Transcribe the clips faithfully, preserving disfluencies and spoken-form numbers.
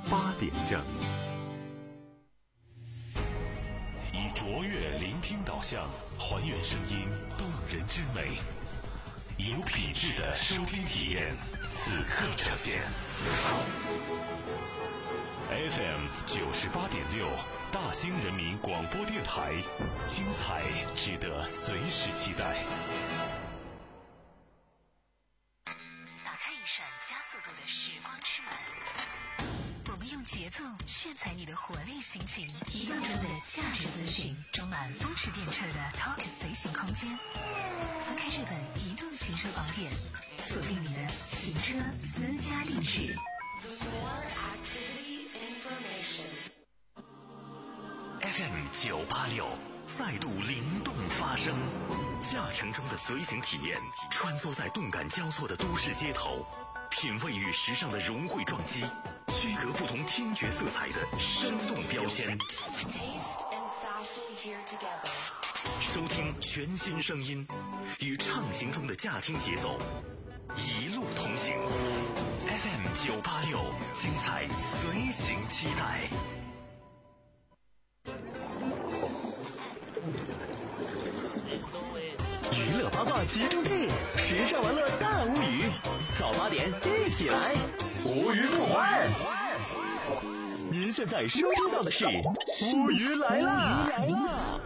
八点正。 以卓越聆听导向，还原声音动人之美，有品质的收听体验，此刻呈现。F M 九十八点六，大兴人民广播电台，精彩值得随时期待。 打开一扇加速度的时光之门，我们用节奏炫彩你的活力心情，移动中的价值资讯，装满风驰电掣的 Talk 随行空间。翻开这本移动行车宝典，锁定你的行车私家定制。 F M 九八六再度灵动发声，驾乘中的随行体验，穿梭在动感交错的都市街头，品味与时尚的融汇撞击，区隔不同听觉色彩的生动标签。收听全新声音，与畅行中的驾听节奏一路同行。F M 九八六，精彩随行期待。 娱乐八卦集中地，时尚玩乐大无语，早八点一起来，无语不欢。您现在收听到的是无语来啦！无语来啦！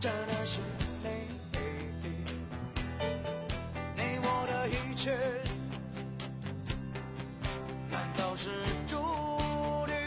真的是你，你我的一切，难道是注定？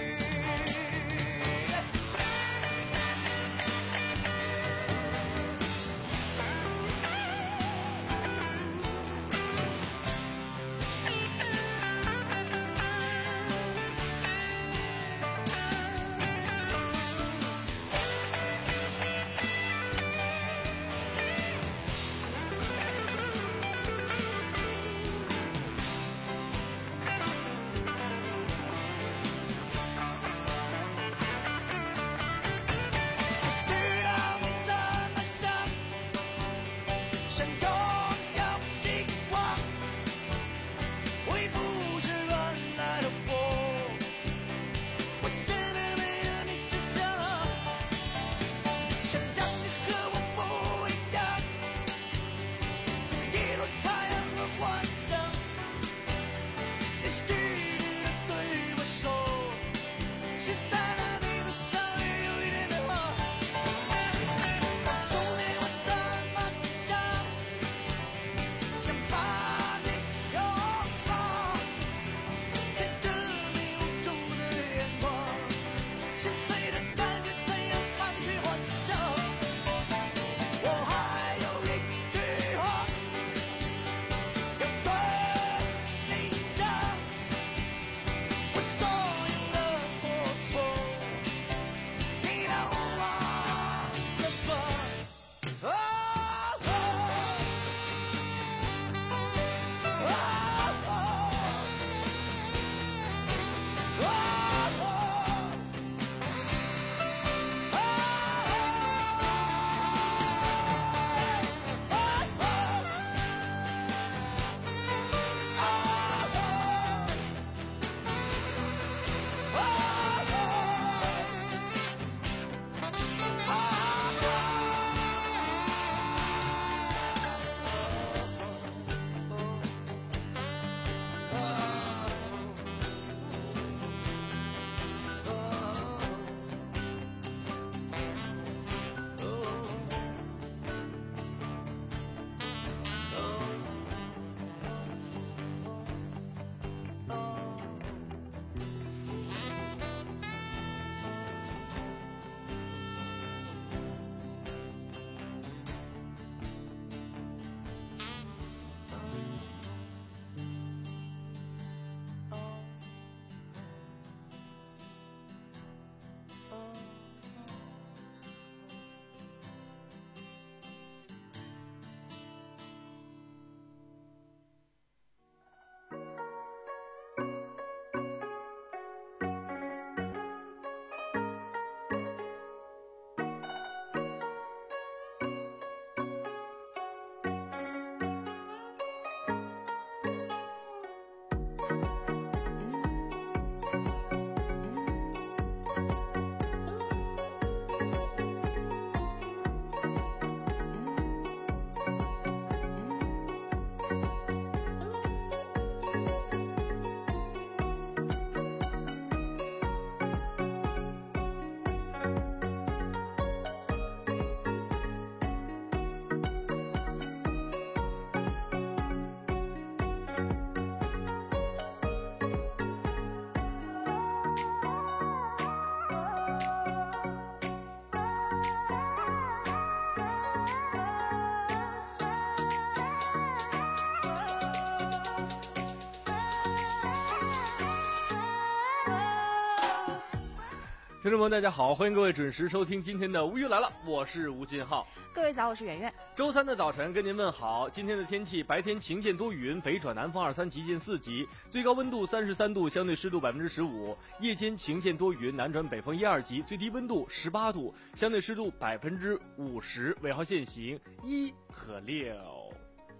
听众朋友大家好，欢迎各位准时收听今天的无语来了，我是吴金浩。 各位早，我是圆圆。 周三的早晨跟您问好。今天的天气，白天晴间多云，北转南风二三级见四级，最高温度三十三度，相对湿度百分之十五。夜间晴间多云，南转北风一二级，最低温度十八度，相对湿度百分之五十。尾号限行一和六。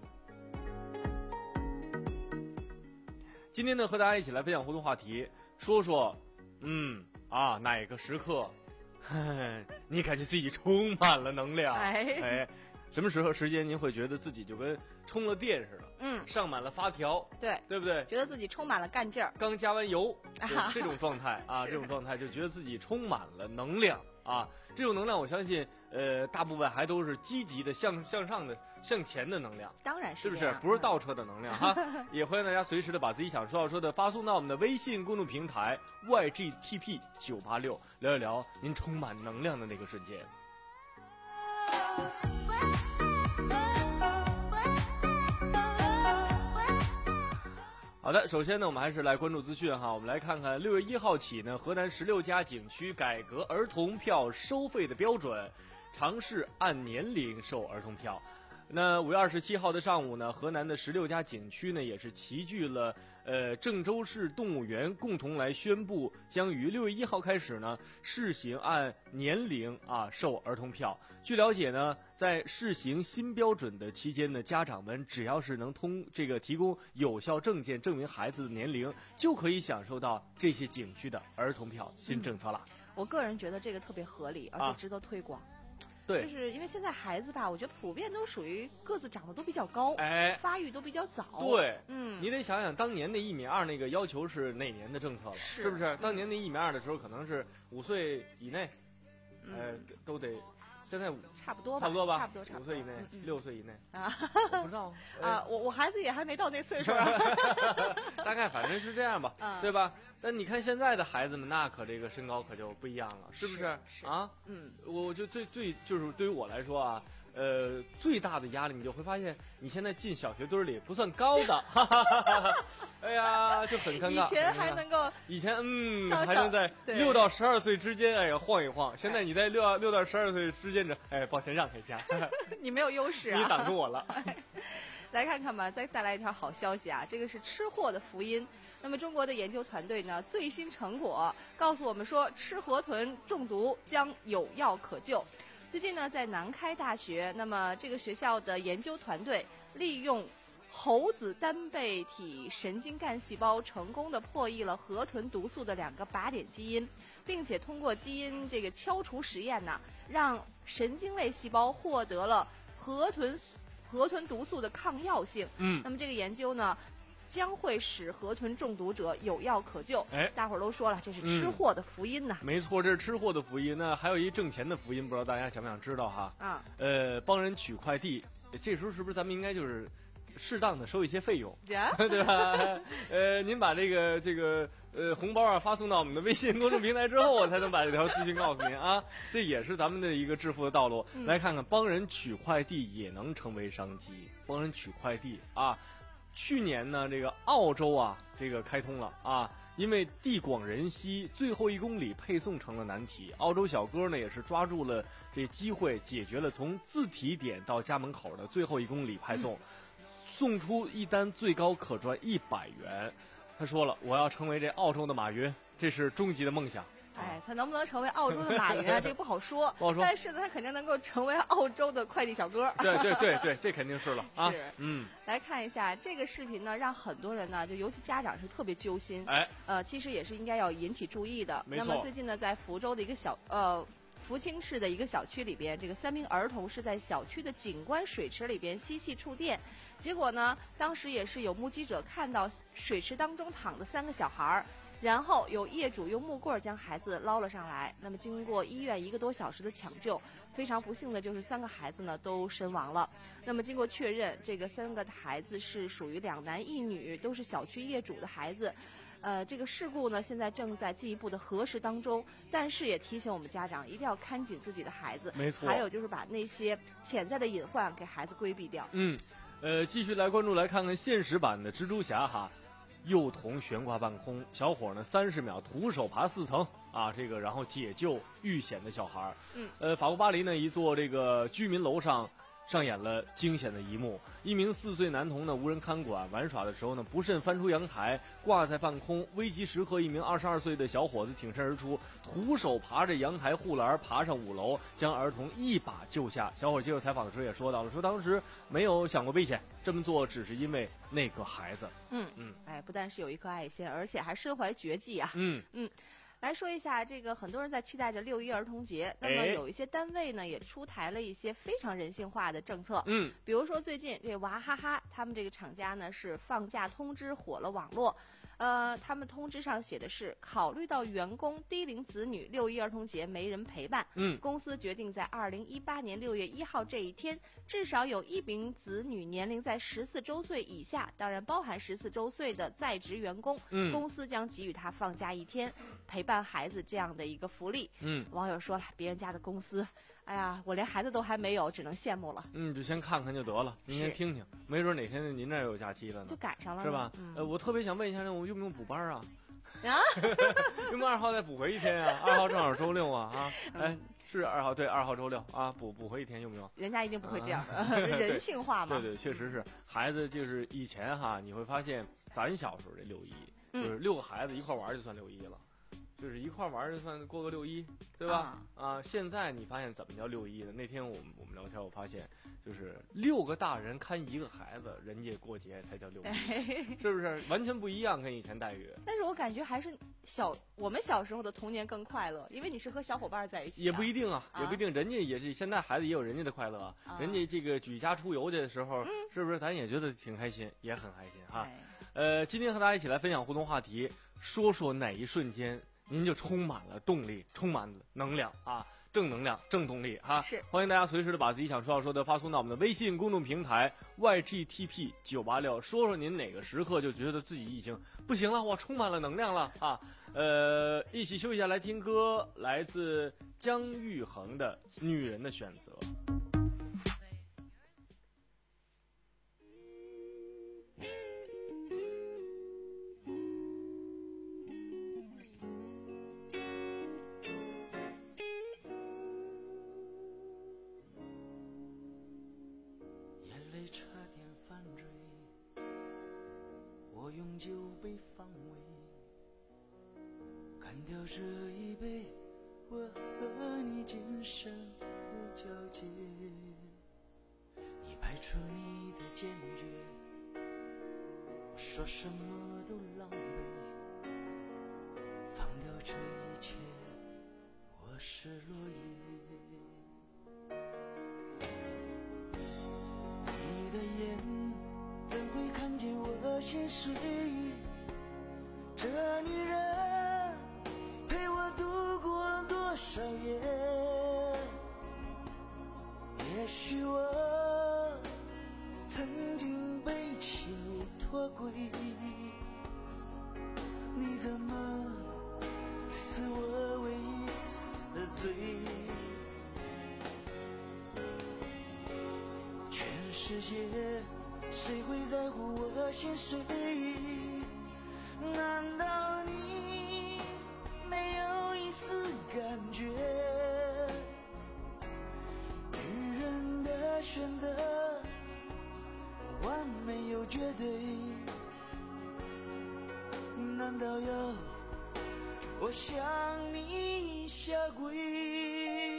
今天呢，和大家一起来分享互动话题，说说，嗯啊，哪个时刻，你感觉自己充满了能量？ 哎哎，什么时候时间您会觉得自己就跟充了电似的？ 嗯， 上满了发条， 对， 对不对？ 觉得自己充满了干劲儿， 刚加完油， 啊这种状态啊， 是这种状态就觉得自己充满了能量啊。这种能量，我相信，呃，大部分还都是积极的、向向上的、向前的能量。 当然是是不是这样？ 不是倒车的能量哈？也欢迎大家随时的把自己想说要说的发送到我们的微信公众平台 Y G T P 九八六，聊一聊您充满能量的那个瞬间。好的，首先呢，我们还是来关注资讯哈。我们来看看六月一号起呢，河南十六家景区改革儿童票收费的标准，尝试按年龄收儿童票。那五月二十七号的上午呢，河南的十六家景区呢也是齐聚了呃郑州市动物园，共同来宣布将于六月一号开始呢试行按年龄啊收儿童票。据了解呢，在试行新标准的期间呢，家长们只要是能通这个提供有效证件证明孩子的年龄，就可以享受到这些景区的儿童票新政策了。 嗯、我个人觉得这个特别合理，而且值得推广。啊对， 就是因为现在孩子吧，我觉得普遍都属于个子长得都比较高， 哎， 发育都比较早。 对， 嗯， 你得想想当年那一米二那个要求是哪年的政策了， 是, 是不是？当年那一米二的时候，可能是五岁以内， 嗯、 呃，都得。现在差不多吧， 差不多吧， 差不多，差不多， 五岁以内， 嗯、 六岁以内啊， 我不知道啊，我我孩子也还没到那岁数啊， 大概反正是这样吧， 嗯、 对吧？但你看现在的孩子们，那可这个身高可就不一样了，是不是？ 是啊， 嗯， 我就最最就是对于我来说啊。呃，最大的压力你就会发现，你现在进小学堆里不算高的，哈哈哈哈哎呀，就很尴尬。 以前还能够， 以前嗯，还能在六到十二岁之间，哎呀晃一晃。现在你在六六到十二岁之间，这哎，抱歉让开一下， 你没有优势啊， 你挡住我了。 来看看吧，再带来一条好消息啊！这个是吃货的福音。那么中国的研究团队呢，最新成果告诉我们说，吃河豚中毒将有药可救。最近呢，在南开大学，那么这个学校的研究团队利用猴子单倍体神经干细胞，成功的破译了河豚毒素的两个靶点基因，并且通过基因这个敲除实验呢，让神经类细胞获得了河豚河豚毒素的抗药性。 嗯， 那么这个研究呢，将会使河豚中毒者有药可救。 哎， 大伙儿都说了，这是吃货的福音呐、 嗯。没错，这是吃货的福音。那还有一挣钱的福音，不知道大家想不想知道哈？ 啊， 呃，帮人取快递，这时候是不是咱们应该就是适当的收一些费用，对吧？呃，您把这个这个呃红包啊发送到我们的微信公众平台之后，我才能把这条资讯告诉您啊。这也是咱们的一个致富的道路。 嗯、 来看看，帮人取快递也能成为商机。帮人取快递啊，去年呢，这个澳洲啊，这个开通了啊。因为地广人稀，最后一公里配送成了难题。澳洲小哥呢也是抓住了这机会，解决了从自提点到家门口的最后一公里派送，嗯、送出一单最高可赚一百元。他说了，我要成为这澳洲的马云，这是终极的梦想。 哎，他能不能成为澳洲的马云啊？这个不好说， 不好说。 但是呢，他肯定能够成为澳洲的快递小哥。 对对对对，这肯定是了啊。 是， 嗯。 来看一下这个视频呢，让很多人呢，就尤其家长是特别揪心。 哎， 呃，其实也是应该要引起注意的。 没错。 那么最近呢，在福州的一个小呃。福清市的一个小区里边，这个三名儿童是在小区的景观水池里边嬉戏触电，结果呢，当时也是有目击者看到水池当中躺着三个小孩儿，然后有业主用木棍将孩子捞了上来。那么经过医院一个多小时的抢救，非常不幸的就是三个孩子呢都身亡了。那么经过确认，这个三个孩子是属于两男一女，都是小区业主的孩子。呃，这个事故呢，现在正在进一步的核实当中，但是也提醒我们家长一定要看紧自己的孩子。 没错。 还有就是把那些潜在的隐患给孩子规避掉。 嗯，呃，继续来关注，来看看现实版的蜘蛛侠哈，幼童悬挂半空，小伙呢三十秒徒手爬四层啊，这个然后解救遇险的小孩。 嗯， 呃，法国巴黎呢一座这个居民楼上上演了惊险的一幕，一名四岁男童呢无人看管，玩耍的时候呢不慎翻出阳台，挂在半空。危急时刻，一名二十二岁的小伙子挺身而出，徒手爬着阳台护栏爬上五楼，将儿童一把救下。小伙接受采访的时候也说到了，说当时没有想过危险，这么做只是因为那个孩子。 嗯嗯，哎，不但是有一颗爱心，而且还身怀绝技啊。 嗯嗯。来说一下这个，很多人在期待着六一儿童节，那么有一些单位呢也出台了一些非常人性化的政策。 嗯， 比如说最近这娃哈哈他们这个厂家呢是放假通知火了网络， 呃，他们通知上写的是，考虑到员工低龄子女六一儿童节没人陪伴， 嗯， 公司决定在二零一八年六月一号这一天，至少有一名子女年龄在十四周岁以下，当然包含十四周岁的在职员工， 嗯， 公司将给予他放假一天，陪伴孩子这样的一个福利。 嗯， 网友说了，别人家的公司，哎呀，我连孩子都还没有，只能羡慕了。 嗯，就先看看就得了，您先听听，没准哪天您那儿有假期了呢， 就赶上了， 是吧？ 嗯、 呃，我特别想问一下，那我用不用补班啊？ 啊， 用不用二号再补回一天啊？二号正好周六啊啊！哎，是二号，对，二号周六啊，补补回一天用不用？ 人家一定不会这样的，啊、人性化嘛。 对对，确实是孩子，就是以前哈，你会发现咱小时候这六一，就是六个孩子一块玩就算六一了。就是一块玩就算过个六一，对吧？啊, 啊，现在你发现怎么叫六一的？那天我们我们聊天，我发现就是六个大人看一个孩子，人家过节才叫六一，是不是完全不一样？跟以前待遇。 但是我感觉还是小我们小时候的童年更快乐，因为你是和小伙伴在一起、啊。 也不一定啊，也不一定，人家也是现在孩子也有人家的快乐啊。啊人家这个举家出游去的时候，嗯、是不是咱也觉得挺开心，也很开心哈？呃，今天和大家一起来分享互动话题，说说哪一瞬间。您就充满了动力，充满了能量啊，正能量、正动力哈！ 是， 欢迎大家随时的把自己想说要说的发送到我们的微信公众平台 Y G T P 九八六，说说您哪个时刻就觉得自己已经不行了，我充满了能量了啊！呃，一起休息一下，来听歌，来自姜育恒的《女人的选择》。 差点犯罪，我用酒杯防卫，干掉这一杯，我和你今生无交集。你排除你的坚决，我说什么都狼狈，放掉这一切，我是落叶。你的眼怎会看见我心碎？这女人陪我度过多少夜？也许我曾经背弃你脱轨，你怎么是我唯一死罪？世界谁会在乎我心碎？难道你没有一丝感觉？女人的选择完美又绝对，难道要我向你下跪？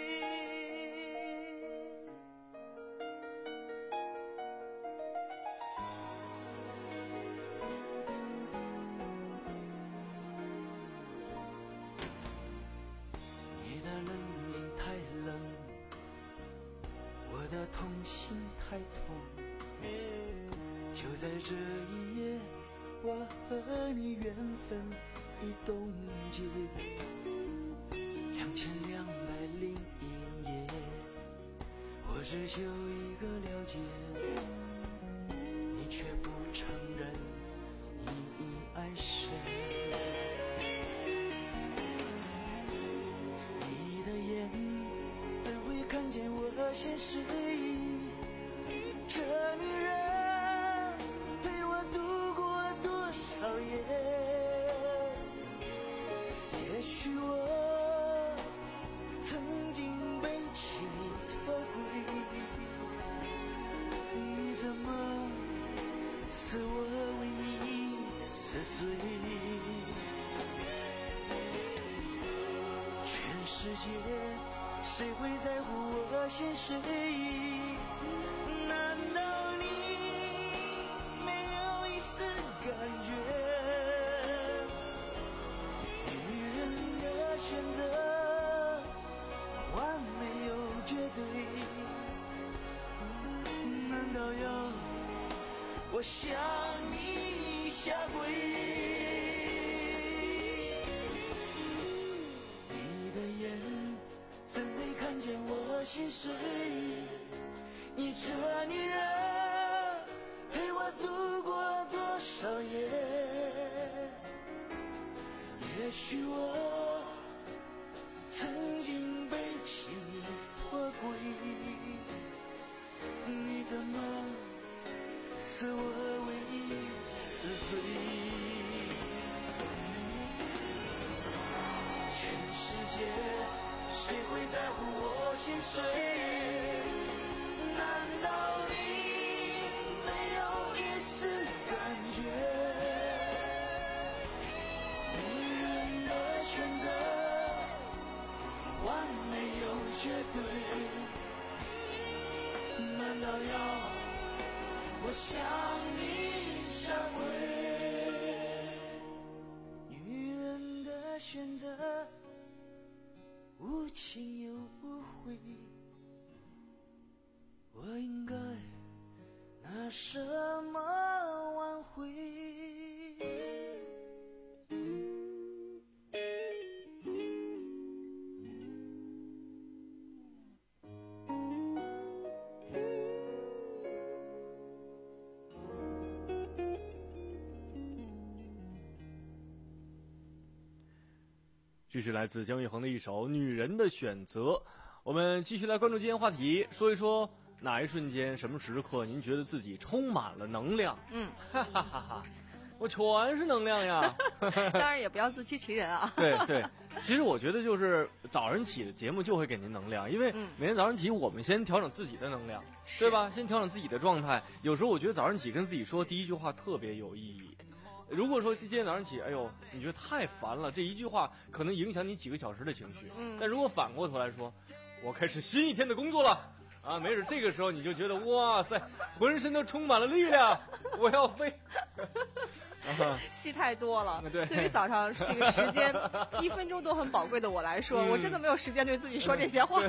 痛心太痛，就在这一夜，我和你缘分已冻结。两千两百零一夜，我只求一个了解，你却不承认你已爱谁。你的眼怎会看见我心碎？这女人陪我度过多少夜？也许我曾经背弃你脱轨，你怎么是我唯一死罪？全世界谁会在乎我心碎？难道你没有一丝感觉？女人的选择完美又绝对，难道要我向你下跪？ 心碎。你这女人陪我度过多少夜，也许我曾经被轻易脱轨，你的梦是我唯一死罪。全世界谁会在乎我心碎？难道你没有一丝感觉？女人的选择完没有绝对，难道要我向你下跪？女人的选择无情又无悔，我应该拿什么挽回？ 这是来自姜育恒的一首《女人的选择》。我们继续来关注今天话题，说一说哪一瞬间、什么时刻，您觉得自己充满了能量？ 嗯， 哈哈哈哈，我全是能量呀！ 当然也不要自欺欺人啊。 对对，其实我觉得就是早上起的节目就会给您能量，因为每天早上起我们先调整自己的能量， 嗯、 对吧？先调整自己的状态。有时候我觉得早上起跟自己说第一句话特别有意义。如果说今天早上起，哎呦，你觉得太烦了，这一句话可能影响你几个小时的情绪。嗯，但如果反过头来说，我开始新一天的工作了，啊，没准这个时候你就觉得哇塞，浑身都充满了力量，我要飞。 戏太多了。 对， 对于早上这个时间一分钟都很宝贵的我来说，嗯、我真的没有时间对自己说这些话。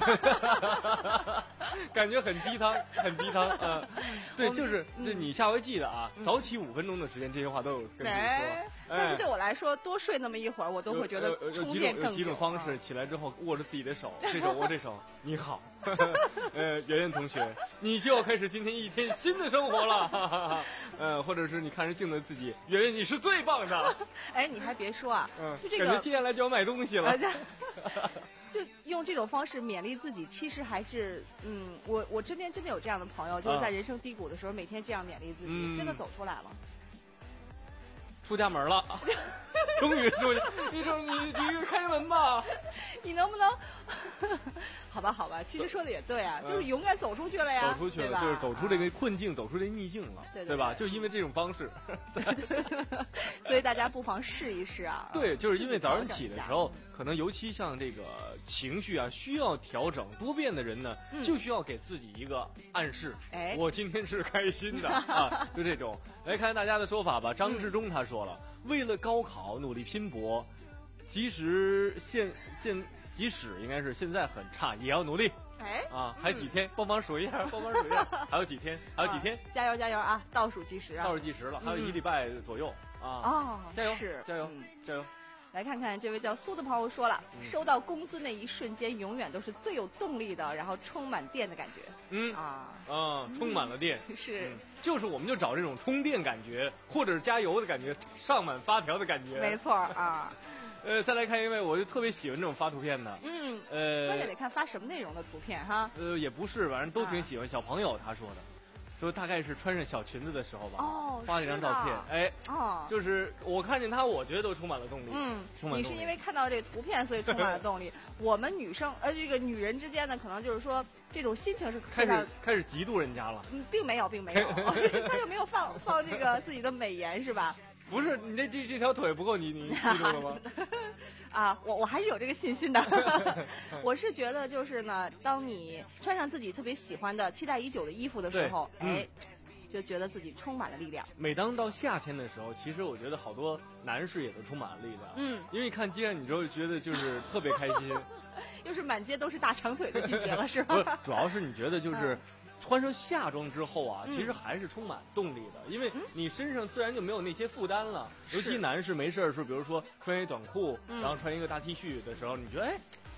感觉很鸡汤，很鸡汤啊、呃！对，就是这、嗯、你下回记得啊，嗯、早起五分钟的时间，这些话都有跟自己说。哎、 但是对我来说，多睡那么一会儿，我都会觉得充电更久。 有几种方式，起来之后握着自己的手，这手握这手，你好，呃，圆圆同学，你就要开始今天一天新的生活了。哈哈哈呃，或者是你看着镜子自己，圆圆你是最棒的。 哎，你还别说啊， 嗯， 就这个感觉接下来就要买东西了。 就用这种方式勉励自己，其实还是嗯，我我身边真的有这样的朋友，就是在人生低谷的时候，每天这样勉励自己，嗯、真的走出来了。 出家门了，终于出去，你说你你开门吧， 你能不能？好吧，好吧，其实说的也对啊，就是勇敢走出去了呀， 走出去了，就是走出这个困境，走出这逆境了， 对对吧？就因为这种方式， 所以大家不妨试一试啊。 对，就是因为早上起的时候，可能尤其像这个情绪啊需要调整多变的人呢，就需要给自己一个暗示，哎，我今天是开心的啊，就这种。来看大家的说法吧。张志忠他说了，为了高考努力拼搏，即使现现。即使应该是现在很差，也要努力。 哎， 啊，还几天？帮忙数一下，帮忙数一下，还有几天？还有几天？ 加油加油啊！倒数计时啊！ 倒数计时了，还有一个礼拜左右啊！ 哦， 加油！ 是加油！加油！ 来看看这位叫苏的朋友说了，收到工资那一瞬间，永远都是最有动力的，然后充满电的感觉。 嗯啊啊，充满了电， 是， 就是我们就找这种充电感觉，或者是加油的感觉，上满发条的感觉。 没错啊。 呃，再来看一位，我就特别喜欢这种发图片的。 嗯， 呃， 关键得看发什么内容的图片哈。 呃，也不是，反正都挺喜欢。啊、小朋友他说的，说大概是穿上小裙子的时候吧， 哦， 发了一张照片，哎， 哦， 就是我看见他，我觉得都充满了动力。 嗯， 充满动力。 你是因为看到这个图片，所以充满了动力。我们女生，呃，这个女人之间呢，可能就是说这种心情是开始开始嫉妒人家了。 嗯，并没有，并没有，他又没有放放这个自己的美颜是吧？ 不是你这这这条腿不够你你记住了吗？ 啊，我我还是有这个信心的。我是觉得就是呢，当你穿上自己特别喜欢的、期待已久的衣服的时候，哎，嗯、就觉得自己充满了力量。 每当到夏天的时候，其实我觉得好多男士也都充满了力量。 嗯， 因为看街上你之后觉得就是特别开心。 又是满街都是大长腿的季节了，是吧？ 不是，主要是你觉得就是。嗯穿上夏装之后啊，其实还是充满动力的，嗯、因为你身上自然就没有那些负担了。尤其男士没事的时候，比如说穿一短裤，嗯、然后穿一个大 T 恤的时候，你觉得哎，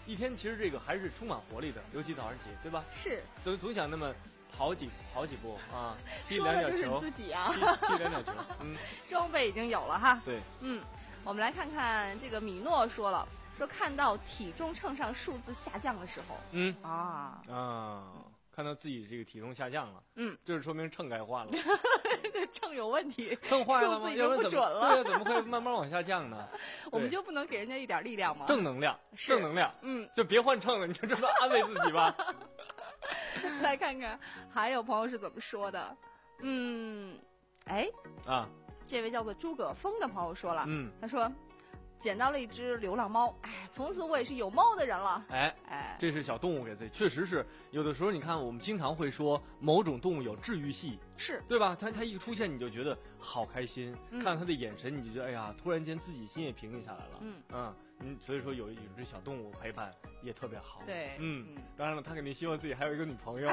一天其实这个还是充满活力的，尤其早上起，对吧？ 是， 总总想那么跑几跑几步啊，踢说的就是两脚球， 你自己啊， 踢踢两脚球，嗯， 装备已经有了哈。 对， 嗯，我们来看看这个米诺说了，说看到体重秤上数字下降的时候， 嗯啊啊，看到自己这个体重下降了， 嗯， 就是说明秤该换了， 秤有问题， 秤坏了吗？ 数字已经要不然怎么不准了对呀、怎么会慢慢往下降呢？ 我们对就不能给人家一点力量吗？ 正能量， 是正能量， 嗯， 就别换秤了，你就这么安慰自己吧。 来看看还有朋友是怎么说的。嗯，哎， 啊， 这位叫做诸葛峰的朋友说了， 嗯， 他说捡到了一只流浪猫，哎，从此我也是有猫的人了。 哎。 哎， 这是小动物给自己，确实是有的时候，你看我们经常会说某种动物有治愈系， 是对吧？它它一出现你就觉得好开心， 嗯看它的眼神你就觉得哎呀，突然间自己心也平静下来了。 嗯嗯嗯，所以说有有只小动物陪伴也特别好。 对嗯嗯， 当然了，他肯定希望自己还有一个女朋友。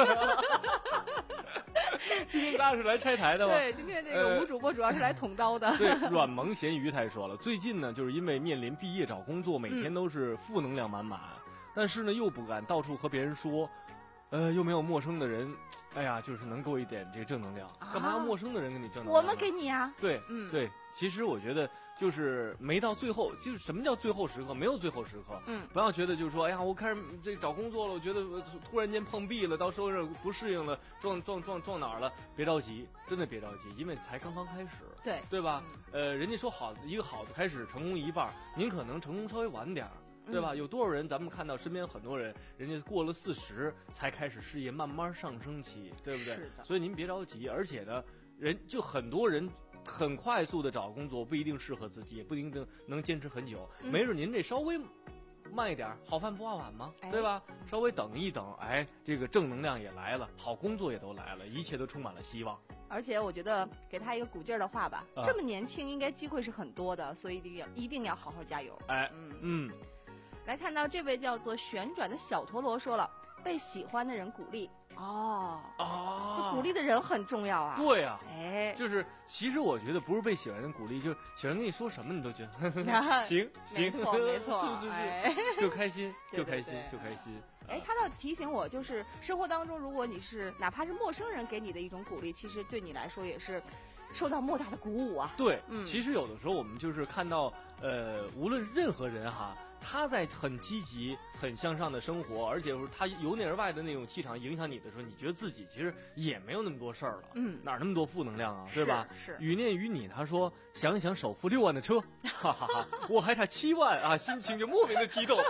今天大家是来拆台的吗？ 对，今天这个吴主播主要是来捅刀的。 对，软萌咸鱼他也说了，最近呢，就是因为面临毕业找工作，每嗯天都是负能量满满，但是呢又不敢到处和别人说，呃，又没有陌生的人，哎呀，就是能给我一点这个正能量， 啊干嘛要陌生的人给你正能量呢？ 我们给你啊， 对， 嗯对，其实我觉得就是没到最后，就是什么叫最后时刻？没有最后时刻， 嗯， 不要觉得就是说，哎呀，我开始这找工作了，我觉得我突然间碰壁了，到社会上不适应了，撞撞撞撞哪儿了？别着急，真的别着急，因为才刚刚开始， 对对吧？呃，人家说好的一个好的开始，成功一半，您可能成功稍微晚点儿。对吧？有多少人？咱们看到身边很多人，人家过了四十才开始事业慢慢上升期，对不对？ 是的所以您别着急，而且呢，人就很多人很快速的找工作，不一定适合自己，也不一定能坚持很久。 嗯没准您这稍微慢一点，好饭不怕晚嘛， 哎对吧？稍微等一等，哎，这个正能量也来了，好工作也都来了，一切都充满了希望。 而且我觉得给他一个鼓劲儿的话吧， 啊这么年轻，应该机会是很多的，所以一定要一定要好好加油。 哎， 嗯， 嗯， 来看到这位叫做旋转的小陀螺说了，被喜欢的人鼓励哦， 啊， 这鼓励的人很重要啊。 对呀、 哎， 就是，其实我觉得不是被喜欢的人鼓励，就是喜欢人跟你说什么，你都觉得行没行， 错没错， 是是是， 哎。 就开心， 对对就开心对， 就开心。 哎，他倒提醒我，就是生活当中，如果你是哪怕是陌生人给你的一种鼓励，其实对你来说也是受到莫大的鼓舞啊。 对， 嗯其实有的时候我们就是看到，呃，无论任何人哈，他在很积极、很向上的生活，而且他由内而外的那种气场影响你的时候，你觉得自己其实也没有那么多事儿了， 嗯哪儿那么多负能量啊，对吧？ 是是语念于你，他说想一想首付六万的车，哈哈哈，我还差七万啊，心情就莫名的激动。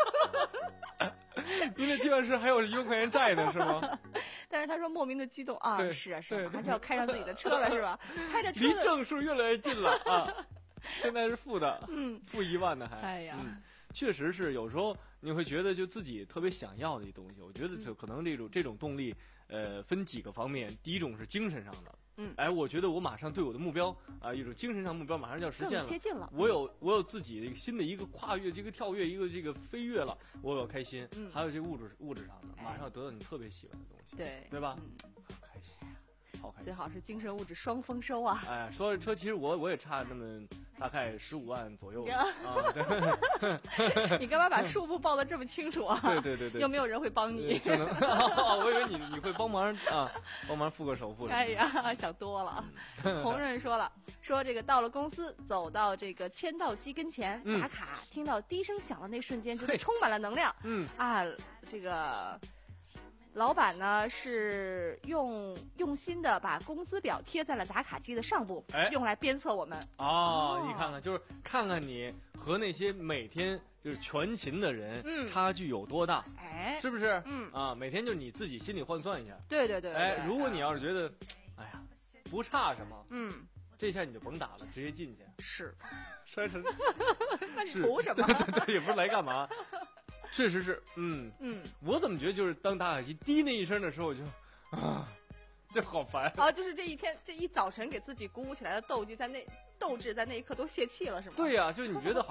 您的七万是还有一万块钱债呢，是吗？ 但是他说莫名的激动啊， 对是啊是啊， 对马上就要开上自己的车了，是吧？开着车离的， 正数越来越近了啊！现在是负的， 嗯， 负一万的还， 哎呀嗯，确实是有时候你会觉得就自己特别想要的一东西。我觉得嗯就可能这种这种动力，呃，分几个方面。第一种是精神上的， 嗯哎，我觉得我马上对我的目标啊、一种精神上目标马上就要实现了， 更接近了。 我有我有自己的一个新的一个跨越，这个跳跃，一个这个飞跃了，我有开心。 嗯还有这个物质物质上的， 哎马上要得到你特别喜欢的东西， 对对吧？ 嗯， 好开心，好开心最。好是精神物质双丰收啊。 哎，说到车，其实我我也差那么大概十五万左右呀啊，对你干嘛把数目报的这么清楚啊？ 对对对对， 有没有人会帮你？ 就能，我以为你你会帮忙啊，帮忙付个首付。 哎呀，想多了。同仁说了，说这个到了公司，走到这个签到机跟前嗯打卡，听到低声响的那瞬间，就嘿充满了能量。 嗯， 啊，这个老板呢是用用心的把工资表贴在了打卡机的上部， 哎用来鞭策我们。 哦，你看看，就是看看你和那些每天就是全勤的人， 嗯差距有多大， 哎， 是不是？ 嗯啊，每天就你自己心里换算一下。 对对对对哎， 对如果你要是觉得，哎呀，不差什么， 嗯这下你就甭打了，直接进去， 是， 摔成那你是图什么？ 对对对，也不是来干嘛。确实是，嗯， 嗯， 我怎么觉得就是当打卡机滴那一声的时候，我就啊，这好烦。 哦，就是这一天这一早晨给自己鼓舞起来的斗志，在那斗志在那一刻都泄气了，是吗？ 对呀、就是你觉得好像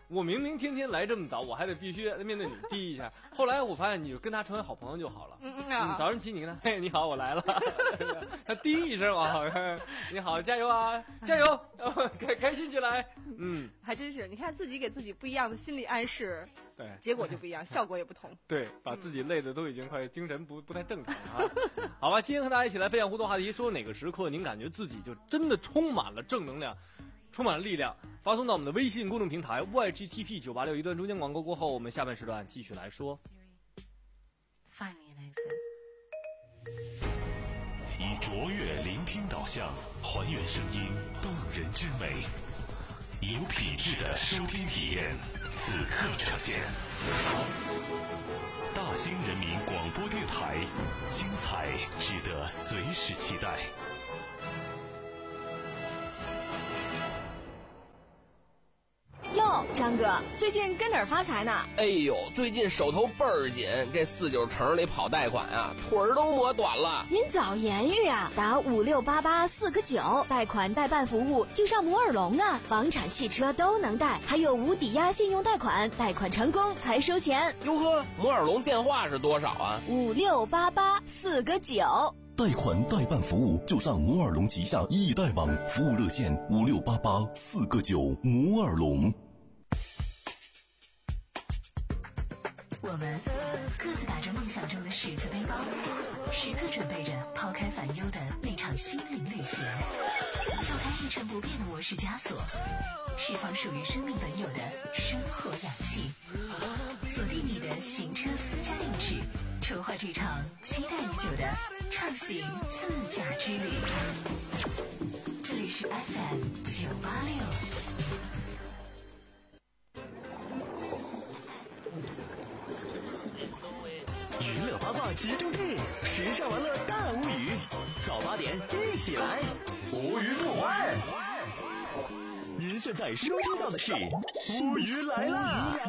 我明明天天来这么早，我还得必须面对你滴一下。后来我发现你就跟他成为好朋友就好了。 嗯嗯啊， 嗯，早上起你跟他，嘿，你好，我来了。他滴一声嘛，好像你好，加油啊，加油，开开心起来。嗯， 还真是，你看自己给自己不一样的心理暗示， 对， 结果就不一样，效果也不同。 对，把自己累的都已经快精神不不太正常了啊。好吧，今天和大家一起来分享互动话题，说哪个时刻您感觉自己就真的充满了正能量，充满了力量，发送到我们的微信公众平台 Y G T P 九八六。一段中间广告过后，我们下半时段继续来说。 以卓越聆听导向，还原声音动人之美，有品质的收听体验，此刻呈现。大兴人民广播电台，精彩值得随时期待。 哟，张哥，最近跟哪儿发财呢？ 哎呦，最近手头倍儿紧，这四九城里跑贷款啊，腿儿都磨短了。 您早言语啊，打五六八八四个九，贷款代办服务就上摩尔龙啊，房产、汽车都能贷，还有无抵押信用贷款，贷款成功才收钱。 哟呵，摩尔龙电话是多少啊？ 五六八八四个九。 贷款代办服务就上摩尔龙旗下易贷网，服务热线五六八八四个九，摩尔龙。 我们各自打着梦想中的十字背包，时刻准备着抛开烦忧的那场心灵旅行，跳开一成不变的模式枷锁，释放属于生命本有的生活氧气，锁定你的行车私家定制，筹划这场期待已久的畅行自驾之旅。这里是 F M 九八六。 娱乐八卦集中地，时尚玩乐大无语，早八点一起来，无语不欢。您现在收听到的是无语来啦！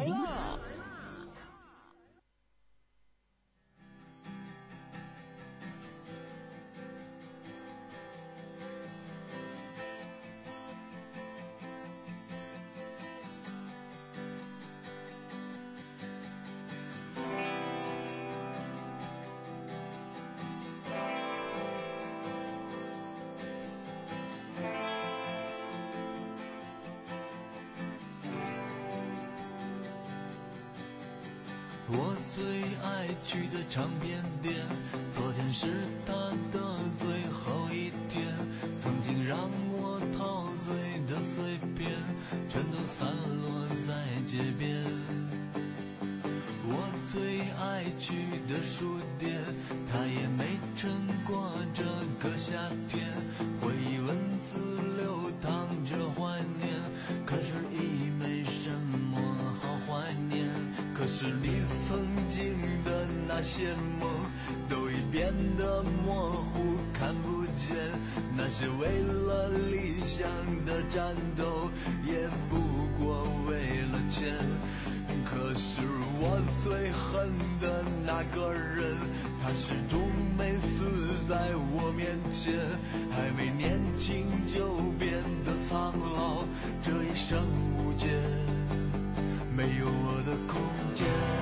我最爱去的唱片店，昨天是他的最后一天，曾经让我陶醉的碎片全都散落在街边。我最爱去的书店，它也没撑过这个夏天，回忆文字流淌着怀念，可是已没什么好怀念。可是你曾经的那些梦都已变得模糊看不见，那些为了理想的战斗也不过为了钱。可是我最恨的那个人，他始终没死在我面前，还没年轻就变得苍老，这一生无解，没有我的空间，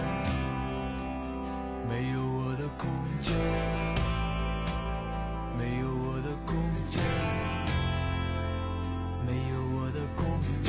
没有我的空间，没有我的空间，没有我的空间。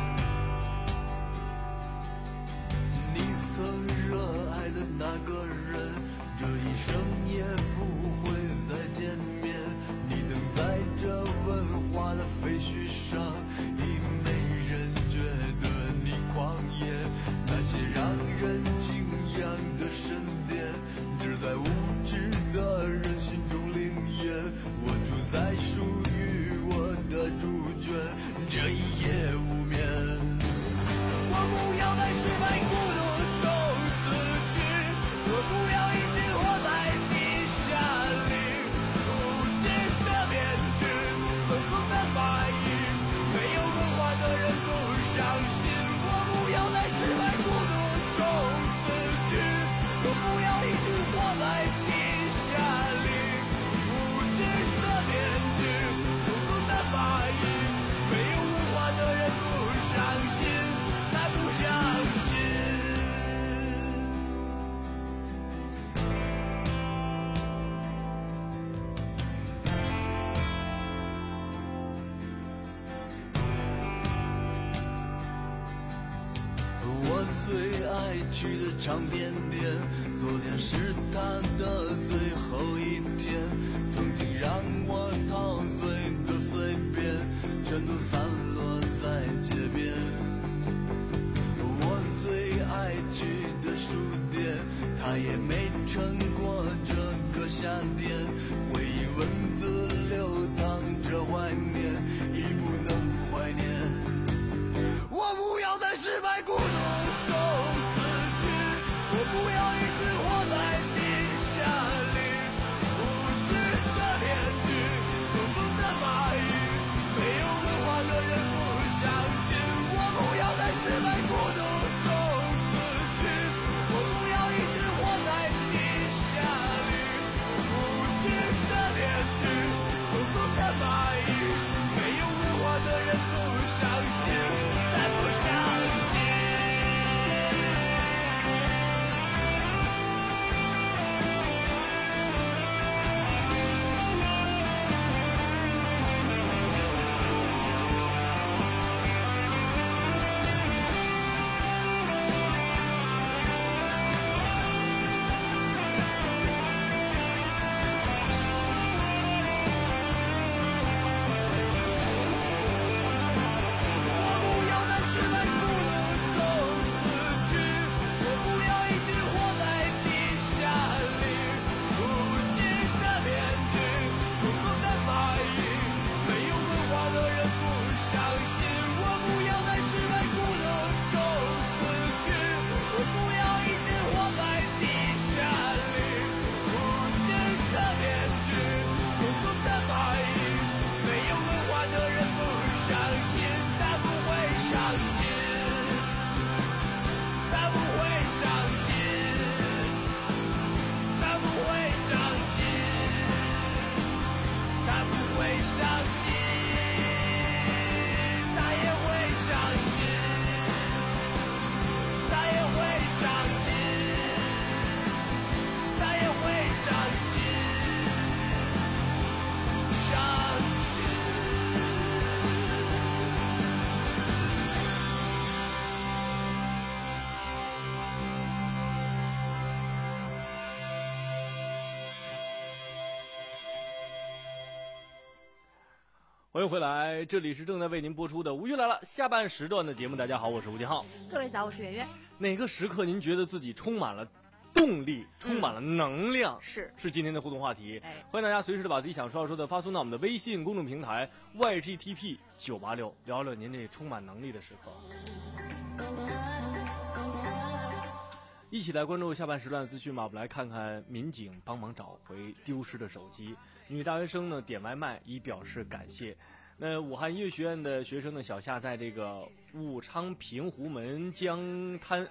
你曾热爱的那个人，这一生也不会再见面。你等在这文化的废墟上，已没人觉得你狂野。那些让人敬仰的神殿，只在无知的人心中灵验。我住在属于我的猪圈，这一夜无眠。我不要再失败孤独中死去，我不要一直活在地下里，无知的面具，疯狂的发育，没有文化的人不伤心。我不要再失败孤我最爱去的唱片店，昨天是他的最后一天，曾经让我陶醉的碎片全都散落在街边。我最爱去的书店，它也没撑过这个夏天，回忆文字流淌着怀念，已不能怀念。我不要在失败孤独中死去，我不要一直活在地下里，无知的脸具，疯疯的蚂蚁，没有文化的人不相信。我不要在失败孤独中死去，我不要一直活在地下里，无知的脸具，疯疯的蚂蚁，没有文化的人不相信，但不相信。 欢迎回来，这里是正在为您播出的《无语来了》下半时段的节目。大家好，我是吴金浩。 各位早，我是圆圆。 哪个时刻您觉得自己充满了动力，充满了能量？ 嗯、是是今天的互动话题。 哎、 欢迎大家随时的把自己想说要说的发送到我们的微信公众平台 Y G T P 九八六，聊聊您这充满能力的时刻。一起来关注下半时段的资讯吧。我们来看看民警帮忙找回丢失的手机。女大学生呢点外卖以表示感谢。那武汉音乐学院的学生呢小夏在这个武昌平湖门江滩，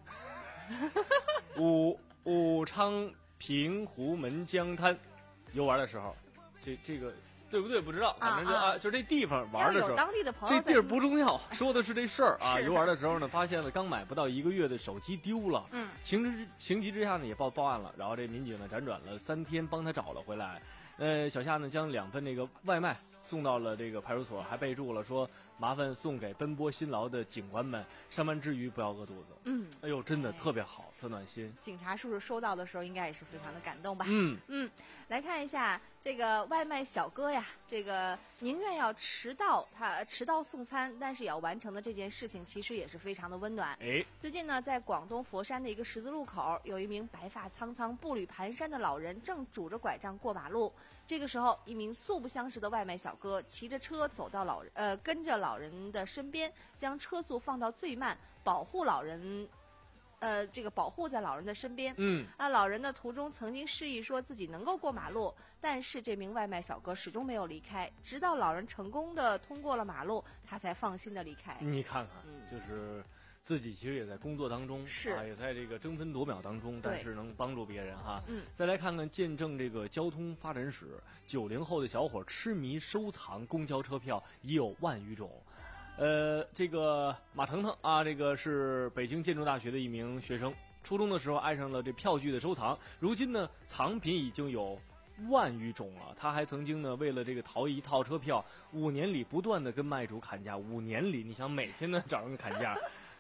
武武昌平湖门江滩游玩的时候，这这个。对不对？不知道，反正就啊，啊就这地方玩的时候， 当地的朋友这地儿不重要，说的是这事儿啊。游玩的时候呢，发现了刚买不到一个月的手机丢了，嗯，情之情急之下呢，也报报案了。然后这民警呢辗转了三天，帮他找了回来。呃，小夏呢将两份那个外卖送到了这个派出所，还备注了说麻烦送给奔波辛劳的警官们，上班之余不要饿肚子。嗯，哎呦，真的特别好，特暖心。 警察叔叔收到的时候应该也是非常的感动吧？ 嗯嗯，来看一下这个外卖小哥呀，这个宁愿要迟到，他迟到送餐，但是也要完成的这件事情，其实也是非常的温暖。 哎， 最近呢，在广东佛山的一个十字路口，有一名白发苍苍、步履蹒跚的老人正拄着拐杖过马路。这个时候，一名素不相识的外卖小哥骑着车走到老人呃跟着老人的身边，将车速放到最慢，保护老人。呃，这个保护在老人的身边。 嗯， 啊，老人呢途中曾经示意说自己能够过马路，但是这名外卖小哥始终没有离开，直到老人成功的通过了马路，他才放心的离开。 你看看，嗯、就是自己其实也在工作当中， 是啊，也在这个争分夺秒当中，但是能帮助别人哈。 嗯， 再来看看见证这个交通发展史，九零后的小伙痴迷收藏公交车票已有万余种。呃，这个马腾腾啊，这个是北京建筑大学的一名学生，初中的时候爱上了这票据的收藏，如今呢藏品已经有万余种了。他还曾经呢为了这个淘一套车票，五年里不断的跟卖主砍价，五年里你想每天呢找人砍价，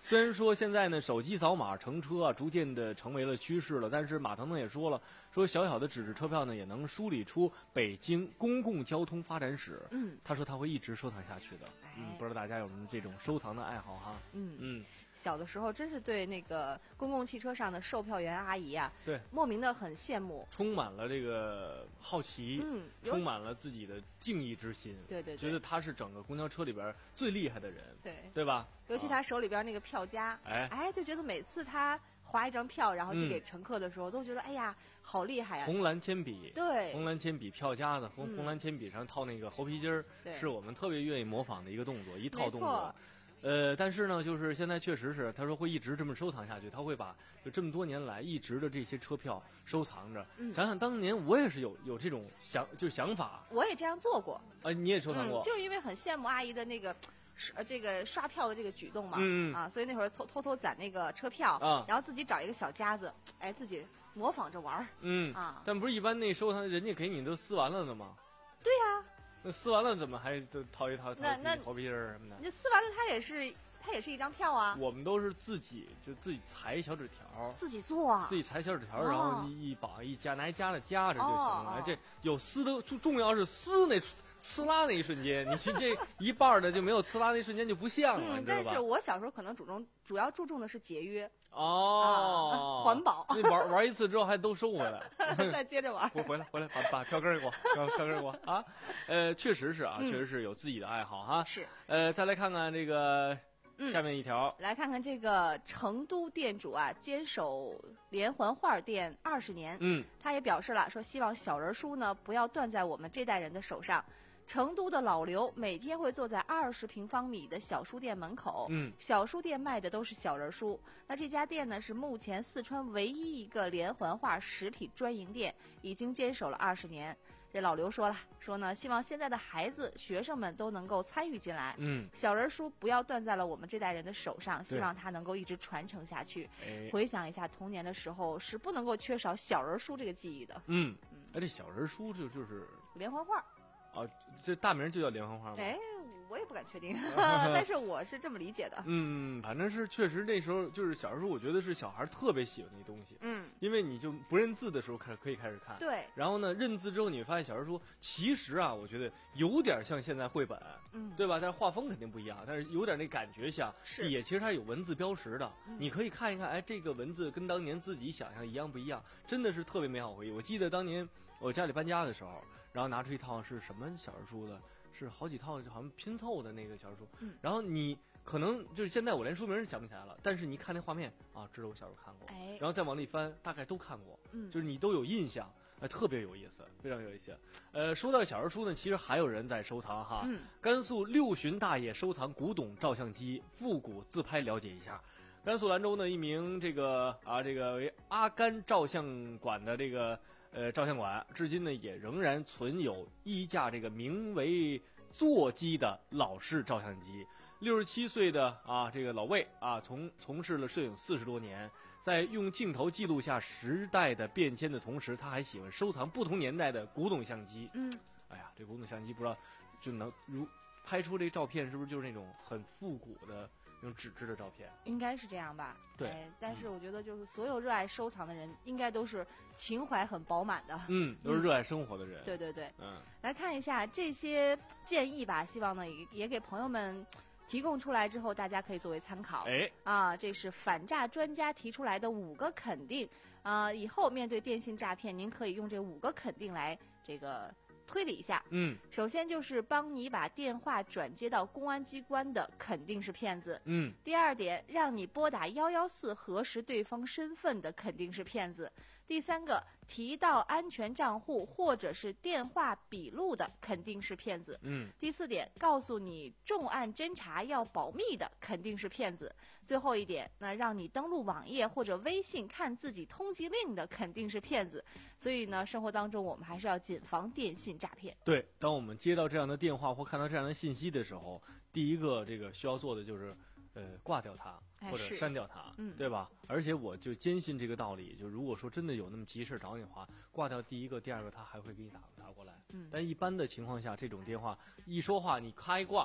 虽然说现在呢，手机扫码乘车啊，逐渐的成为了趋势了，但是马腾腾也说了，说小小的纸质车票呢，也能梳理出北京公共交通发展史。 嗯， 他说他会一直收藏下去的。嗯，不知道大家有没有这种收藏的爱好哈？ 嗯嗯。 小的时候真是对那个公共汽车上的售票员阿姨啊， 对， 莫名的很羡慕， 充满了这个好奇， 嗯， 充满了自己的敬意之心， 对对对， 觉得他是整个公交车里边最厉害的人， 对对吧？ 尤其他手里边那个票夹， 哎哎，就觉得每次他划一张票，然后递给乘客的时候，嗯、都觉得哎呀，好厉害啊！ 红蓝铅笔， 对， 红蓝铅笔票夹子，红、嗯、红蓝铅笔上套那个猴皮筋儿，是我们特别愿意模仿的一个动作，一套动作。呃，但是呢，就是现在确实是，他说会一直这么收藏下去，他会把就这么多年来一直的这些车票收藏着。嗯、想想当年我也是有有这种想就想法， 我也这样做过。 啊，你也收藏过？ 嗯、就是因为很羡慕阿姨的那个。呃，这个刷票的这个举动嘛， 嗯啊，所以那会儿偷偷偷攒那个车票， 啊， 然后自己找一个小夹子，哎，自己模仿着玩儿， 嗯啊， 但不是一般那收藏人家给你都撕完了的吗？ 对呀、啊， 那撕完了怎么还都掏一掏？ 那那猴皮筋儿什么的？ 那撕完了它也是它也是一张票啊。 我们都是自己就自己裁小纸条， 自己做啊， 自己裁小纸条，然后一一绑一夹，拿一夹子夹着就行了。 哦、 这有撕的，重重要是撕那。呲啦那一瞬间，你这一半的就没有呲啦那一瞬间就不像了， 嗯、 你知道吧？ 但是我小时候可能主重主要注重的是节约哦， 啊、环保。 那玩玩一次之后还都收回来， 再接着玩。 我回来回来把把票根给我，票根给我啊！呃，确实是啊， 嗯、 确实是有自己的爱好哈。 是。 呃，再来看看这个。下面一条、 嗯，来看看这个成都店主啊，坚守连环画店二十年。 嗯， 他也表示了，说希望小人书呢不要断在我们这代人的手上。成都的老刘每天会坐在二十平方米的小书店门口， 嗯， 小书店卖的都是小人书。那这家店呢是目前四川唯一一个连环画实体专营店，已经坚守了二十年。这老刘说了，说呢，希望现在的孩子、学生们都能够参与进来。 嗯， 小人书不要断在了我们这代人的手上，希望它能够一直传承下去。 哎、 回想一下童年的时候，是不能够缺少小人书这个记忆的。 嗯，哎，这小人书就就是连环画。 啊，这大名就叫连环画吗？ 哎，我也不敢确定，但是我是这么理解的。 嗯，反正是确实那时候就是小时候，我觉得是小孩特别喜欢那东西。 嗯，因为你就不认字的时候开始可以开始看。 对。 然后呢，认字之后你会发现小人书其实啊，我觉得有点像现在绘本， 嗯， 对吧？但是画风肯定不一样，但是有点那感觉像。 是。 也其实它有文字标识的， 嗯、 你可以看一看，哎，这个文字跟当年自己想象一样不一样？真的是特别美好回忆。我记得当年我家里搬家的时候。然后拿出一套是什么小人书的，是好几套好像拼凑的那个小人书。 嗯， 然后你可能就是现在我连书名想不起来了，但是你看那画面啊，知道我小时候看过。 哎， 然后再往里翻，大概都看过。 嗯， 就是你都有印象，呃，特别有意思，非常有意思。呃，说到小人书呢，其实还有人在收藏哈。 嗯， 甘肃六旬大爷收藏古董照相机、复古自拍，了解一下。甘肃兰州呢，一名这个啊，这个为阿甘照相馆的这个。呃，照相馆至今呢也仍然存有一架这个名为座机的老式照相机。六十七岁的啊这个老魏啊，从从事了摄影四十多年，在用镜头记录下时代的变迁的同时，他还喜欢收藏不同年代的古董相机。 嗯， 哎呀，这古董相机不知道就能如拍出这照片是不是就是那种很复古的。用纸质的照片， 应该是这样吧？ 对、 哎，但是我觉得就是所有热爱收藏的人，应该都是情怀很饱满的。 嗯，都是热爱生活的人。 嗯、对对对， 嗯， 来看一下这些建议吧，希望呢也也给朋友们提供出来之后，大家可以作为参考。 哎， 啊，这是反诈专家提出来的五个肯定啊，以后面对电信诈骗，您可以用这五个肯定来这个。推理一下， 嗯， 首先就是帮你把电话转接到公安机关的肯定是骗子， 嗯。 第二点，让你拨打幺幺四核实对方身份的肯定是骗子。第三个，提到安全账户或者是电话笔录的肯定是骗子， 嗯。 第四点，告诉你重案侦查要保密的肯定是骗子。最后一点，那让你登录网页或者微信看自己通缉令的肯定是骗子。所以呢，生活当中我们还是要谨防电信诈骗。 对，当我们接到这样的电话或看到这样的信息的时候，第一个这个需要做的就是，呃，挂掉它或者删掉它， 哎嗯、 对吧？而且我就坚信这个道理，就如果说真的有那么急事找你的话，挂掉第一个，第二个他还会给你打打过来。 嗯， 但一般的情况下，这种电话一说话你咔一挂，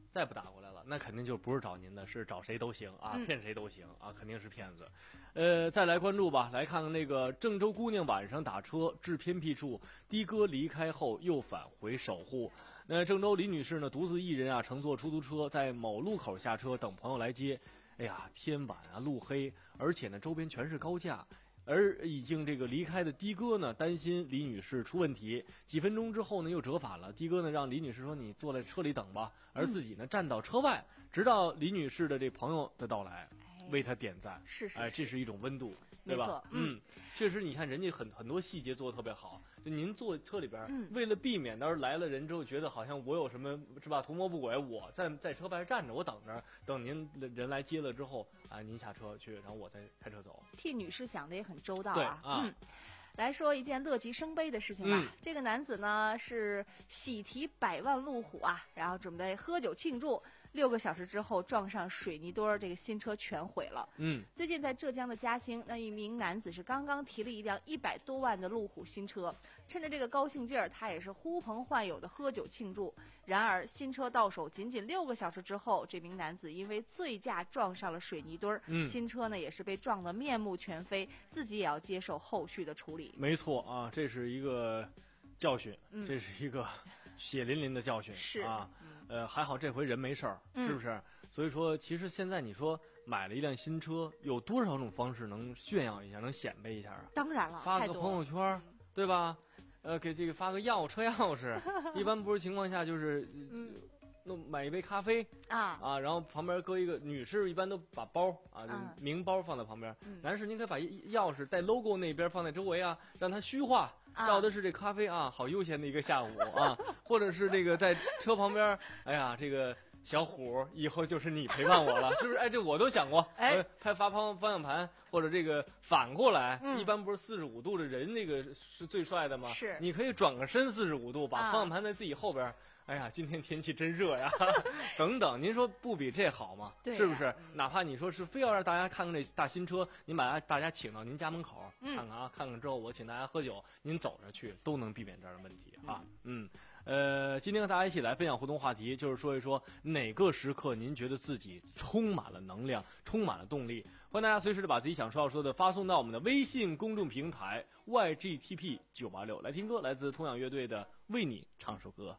再不打过来了，那肯定就不是找您的，是找谁都行啊， 嗯、 骗谁都行啊，肯定是骗子。呃，再来关注吧，来看看那个郑州姑娘晚上打车至偏僻处，的哥离开后又返回守护。那郑州李女士呢，独自一人啊，乘坐出租车在某路口下车等朋友来接。哎呀，天晚啊，路黑，而且呢，周边全是高架。而已经这个离开的的哥呢，担心李女士出问题，几分钟之后呢又折返了。的哥呢让李女士说你坐在车里等吧，而自己呢站到车外，直到李女士的这朋友的到来，为她点赞。 是是， 哎，这是一种温度，对吧？ 没错， 嗯，确实，你看人家很很多细节做得特别好。就您坐车里边， 嗯、 为了避免到时候来了人之后觉得好像我有什么是吧图谋不轨，我在在车外站着，我等着，等您人来接了之后啊，您下车去，然后我再开车走。 替女士想的也很周到啊。 对啊。 嗯，来说一件乐极生悲的事情吧。 嗯、 这个男子呢是喜提百万路虎啊，然后准备喝酒庆祝。六个小时之后撞上水泥墩儿，这个新车全毁了。 嗯， 最近在浙江的嘉兴，那一名男子是刚刚提了一辆一百多万的路虎新车，趁着这个高兴劲儿，他也是呼朋唤友的喝酒庆祝。然而新车到手仅仅六个小时之后，这名男子因为醉驾撞上了水泥墩儿， 嗯， 新车呢也是被撞得面目全非，自己也要接受后续的处理。 没错啊，这是一个教训， 嗯、 这是一个血淋淋的教训。 是啊。呃，还好这回人没事儿，是不是？ 嗯、 所以说，其实现在你说买了一辆新车，有多少种方式能炫耀一下，能显摆一下啊？ 当然了， 发个朋友圈，嗯、对吧？呃，给这个发个钥车钥匙，一般不是情况下就是，嗯，弄买一杯咖啡啊啊，然后旁边搁一个女士，一般都把包啊， 嗯、 名包放在旁边。 嗯、 男士您可以把钥匙带 logo 那边放在周围啊，让它虚化。照的是这咖啡啊，好悠闲的一个下午啊，或者是这个在车旁边，哎呀，这个小虎以后就是你陪伴我了，是不是？哎，这我都想过， 哎， 拍发方方向盘，或者这个反过来， 嗯、 一般不是四十五度的人那个是最帅的吗？ 是， 你可以转个身四十五度，把啊方向盘在自己后边。哎呀，今天天气真热呀，等等，您说不比这好吗？ 对、啊， 是不是？哪怕你说是非要让大家看看这大新车，您把大家请到您家门口、 嗯、 看看啊，看看之后我请大家喝酒，您走着去都能避免这样的问题啊。嗯，呃，今天和大家一起来分享互动话题，就是说一说哪个时刻您觉得自己充满了能量，充满了动力。欢迎大家随时的把自己想说要说的发送到我们的微信公众平台 Y G T P 九八六来听歌，来自童养乐队的《为你唱首歌》。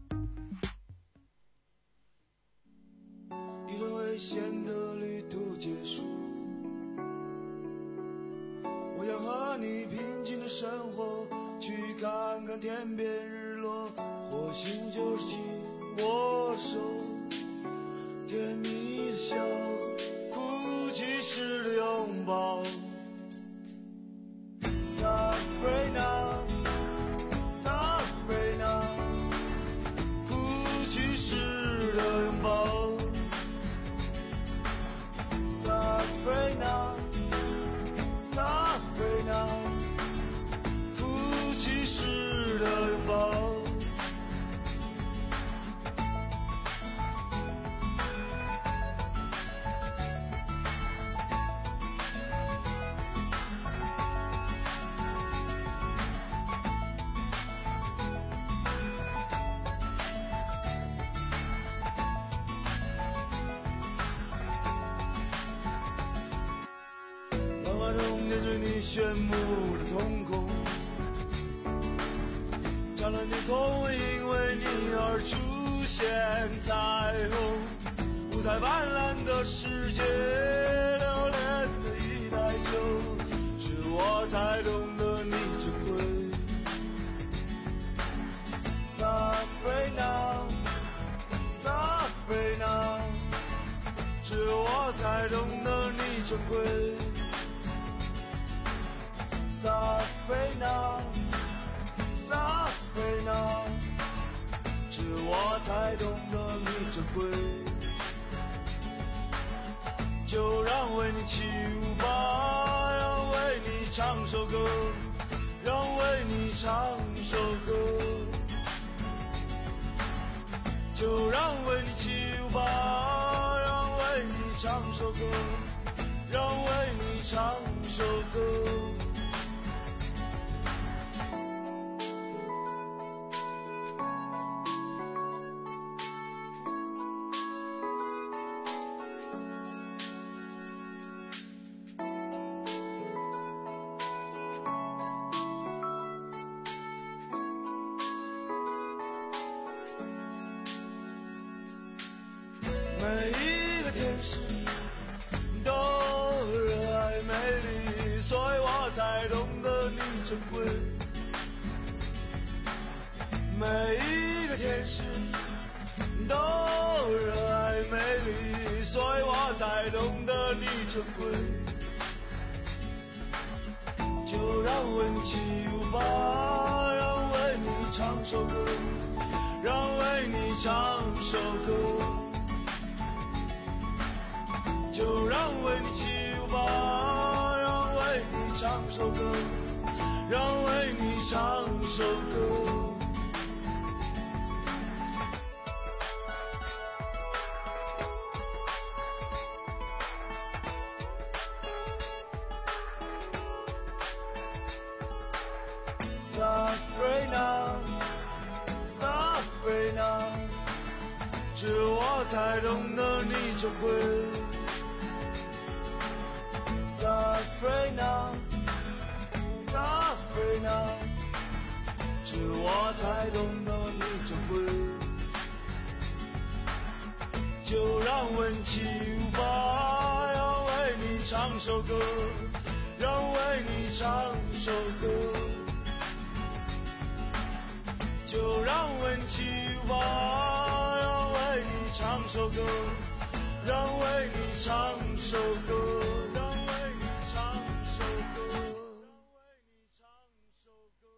一段危险的旅途结束，我要和你平静的生活，去看看天边日落，或许就是紧握手，甜蜜的笑，哭泣时的拥抱。 Sabrina Sabrina 哭泣时的拥抱。 Sabrina Sabrina 哭泣时的拥抱。 面对你炫目的瞳孔，湛蓝天空会因为你而出现彩虹，五彩斑斓的世界，留恋的一袋酒，是我才懂得你珍贵。Sabrina Sabrina 只有我才懂得你珍贵。 Sabrina Sabrina 只我才懂得你珍贵，就让为你起舞吧，让为你唱首歌，让为你唱首歌，就让为你起舞吧，让为你唱首歌，让为你唱首歌。 珍贵。每一个天使都热爱美丽，所以我才懂得你珍贵。就让温起舞吧，让为你唱首歌，让为你唱首歌。就让为你起舞吧，让为你唱首歌，让为你唱首歌。Sabrina, Sabrina， 只有我才懂得你珍贵。Sabrina, Sabrina， 只有我才懂得你珍贵。就让温起舞吧，让为你唱首歌，让为你唱首歌。就让温起舞吧，让为你唱首歌，让为你唱首歌，让为你唱首歌，让为你唱首歌。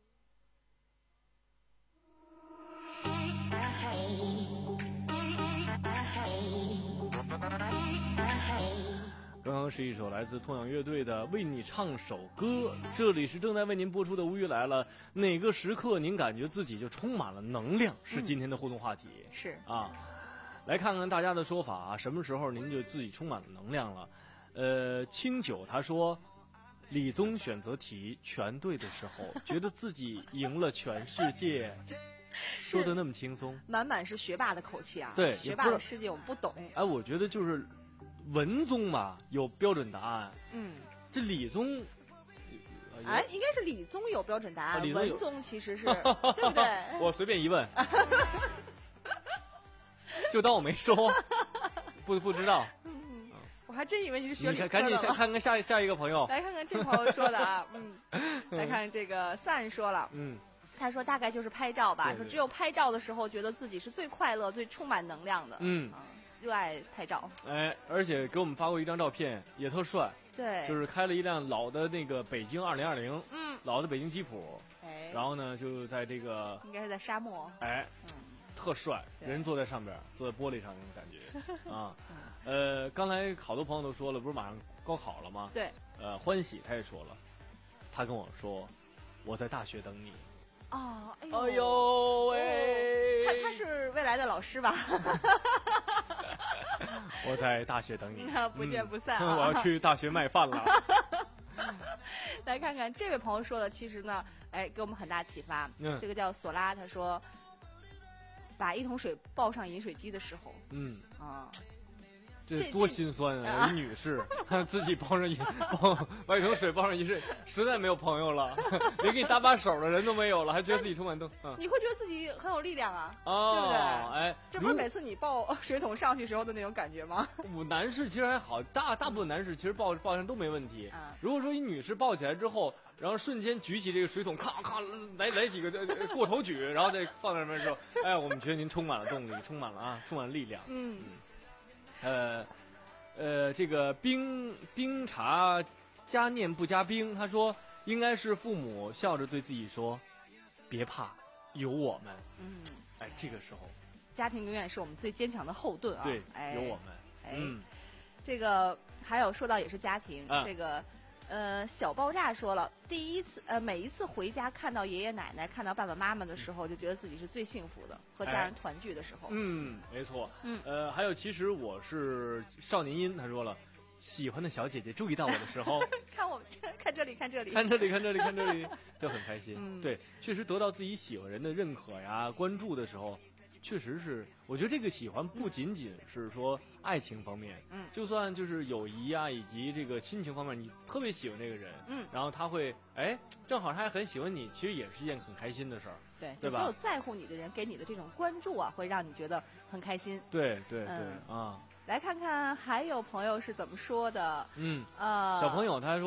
刚刚是一首来自痛仰乐队的《为你唱首歌》，这里是正在为您播出的《无语来了》。哪个时刻您感觉自己就充满了能量？是今天的互动话题。 嗯、是啊，来看看大家的说法啊，什么时候您就自己充满了能量了？呃，清酒他说，李宗选择题全对的时候，觉得自己赢了全世界。说的那么轻松， 满满是学霸的口气啊！ 对， 学霸的世界我们不懂。 哎，我觉得就是文综嘛，有标准答案。 嗯， 这理综， 哎，应该是理综有标准答案， 啊、 文综其实是对不对？ 我随便一问，就当我没说，不不知道。 嗯，我还真以为你是学理科的。 你看，赶紧下看看下下一个朋友。 来看看这朋友说的啊，嗯，来看这个散说了， 嗯。 他说大概就是拍照吧， 对对说只有拍照的时候觉得自己是最快乐最充满能量的。 嗯， 热爱拍照。 哎，而且给我们发过一张照片，也特帅。 对， 就是开了一辆老的那个北京二零二零， 嗯， 老的北京吉普。 哎， 然后呢就在这个应该是在沙漠。 哎，嗯，特帅，人坐在上边，坐在玻璃上那种感觉啊。呃，刚才好多朋友都说了，不是马上高考了吗？ 对。 呃，欢喜他也说了，他跟我说，我在大学等你。 哦，哎呦，哎呦喂！ 他他是未来的老师吧？ 我在大学等你， 不见不散啊！ 嗯、我要去大学卖饭了。 来看看这位朋友说的，其实呢，哎，给我们很大启发。 嗯， 这个叫索拉，他说，把一桶水抱上饮水机的时候， 嗯啊。 这多心酸啊！一女士，她自己抱上一抱把一桶水抱上饮水，实在没有朋友了，连给你搭把手的人都没有了，还觉得自己充满动。嗯， 你会觉得自己很有力量啊， 哦、 对不对？ 哎， 这不是每次你抱水桶上去时候的那种感觉吗？ 我男士其实还好，大大部分男士其实抱抱上都没问题。 嗯， 如果说一女士抱起来之后，然后瞬间举起这个水桶，咔咔来来几个过头举，然后再放在那边的时候，哎，我们觉得您充满了动力，充满了啊，充满了力量。 嗯， 呃。呃，这个冰冰茶加念不加冰，他说应该是父母笑着对自己说：“别怕，有我们。” 嗯， 哎，这个时候， 家庭永远是我们最坚强的后盾啊！ 对， 哎、 有我们。 哎， 嗯， 这个还有说到也是家庭， 啊、 这个呃小爆炸说了，第一次呃每一次回家看到爷爷奶奶、看到爸爸妈妈的时候，就觉得自己是最幸福的，和家人团聚的时候。 哎、嗯，没错。 嗯， 呃，还有其实我是少年音，他说了。喜欢的小姐姐注意到我的时候， 看我看这里看这里看这里看这里看这里，就很开心。 嗯、 对，确实得到自己喜欢人的认可呀、关注的时候，确实是，我觉得这个喜欢不仅仅是说爱情方面， 嗯， 就算就是友谊啊，以及这个亲情方面，你特别喜欢这个人， 嗯， 然后他会，哎，正好他还很喜欢你，其实也是一件很开心的事儿， 对， 对吧？ 所有在乎你的人给你的这种关注啊，会让你觉得很开心。 对对对、 嗯、 啊。 来看看还有朋友是怎么说的。 嗯， 呃， 小朋友他说，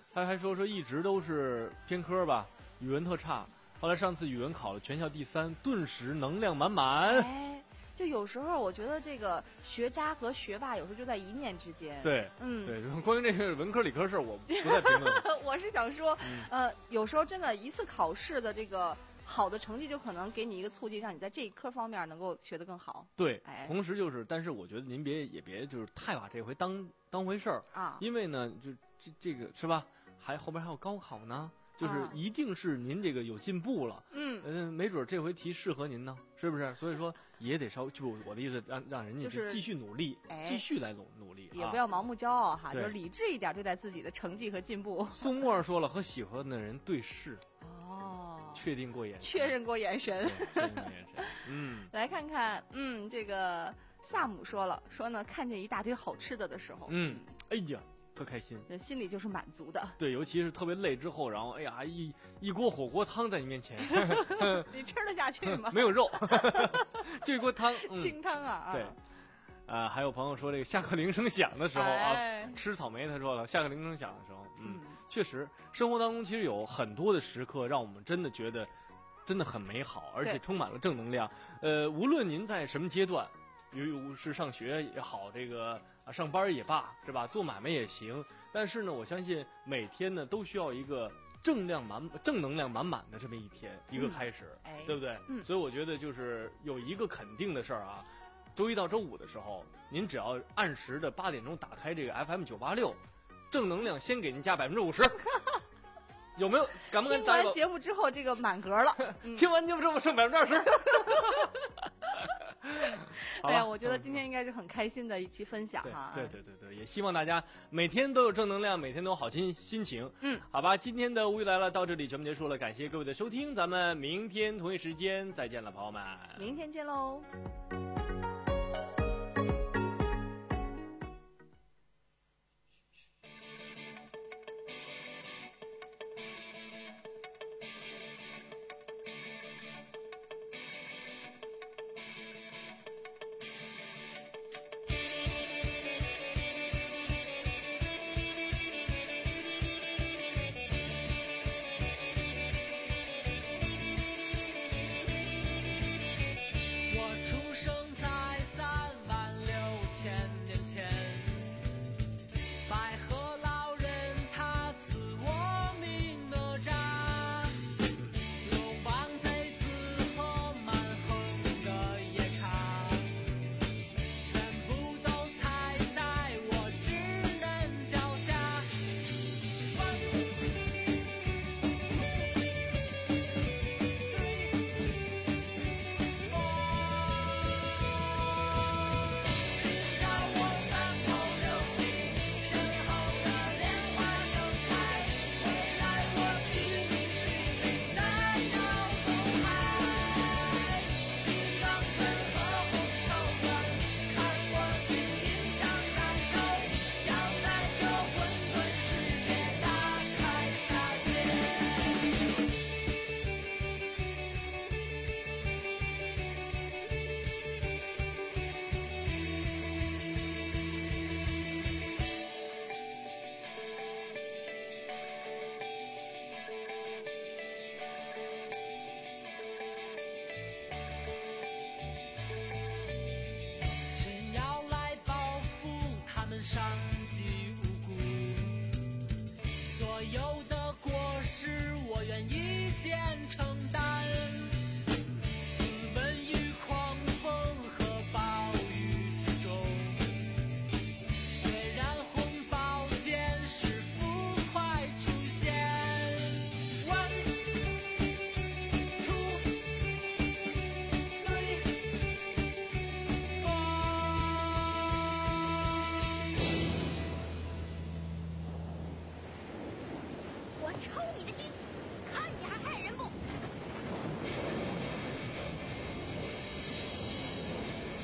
他还说说一直都是偏科吧，语文特差，后来上次语文考了全校第三，顿时能量满满。 哎，就有时候我觉得这个学渣和学霸有时候就在一念之间。 对， 嗯， 对，关于这个文科理科事儿，我不再评论。 我是想说，呃，有时候真的一次考试的这个好的成绩，就可能给你一个促进，让你在这一科方面能够学得更好。 对， 哎， 同时就是，但是我觉得您别也别就是太把这回当当回事儿啊， 因为呢，就这这个是吧？还后边还有高考呢。就是一定是您这个有进步了，嗯嗯、呃，没准这回题适合您呢，是不是？所以说也得稍，就我的意思，让让人家就是继续努力， 哎、 继续来努努力， 也不要盲目骄傲哈， 啊、 就是理智一点对待自己的成绩和进步。 宋沫儿说了，和喜欢的人对视， 哦， 确定过眼神， 确认过眼神， 确认过眼神，嗯， 来看看，嗯，这个萨姆说了，说呢，看见一大堆好吃的的时候， 嗯，哎呀。特开心， 心里就是满足的。 对，尤其是特别累之后，然后哎呀，一一锅火锅汤在你面前， 你吃得下去吗？ 没有肉，这锅汤、 嗯、清汤啊。 对，啊、呃，还有朋友说这个下课铃声响的时候啊， 哎、 吃草莓，他说了，下课铃声响的时候，嗯，嗯确实，生活当中其实有很多的时刻，让我们真的觉得真的很美好，而且充满了正能量。呃，无论您在什么阶段。比如是上学也好，这个啊上班也罢，是吧？做买卖也行。但是呢，我相信每天呢都需要一个正量满、正能量满满的这么一天，一个开始， 嗯、 对不对？ 嗯。 所以我觉得就是有一个肯定的事儿啊，周一到周五的时候，您只要按时的八点钟打开这个 F M 九八六，正能量先给您加百分之五十。有没有？敢不敢？ 听完节目之后，这个满格了。 嗯、听完节目之后剩百分之二十。 哎呀，我觉得今天应该是很开心的一期分享哈。 对对对对对，也希望大家每天都有正能量，每天都有好心心情。 嗯， 好吧，今天的无语来了到这里全部结束了，感谢各位的收听，咱们明天同一时间再见了，朋友们。 明天见喽。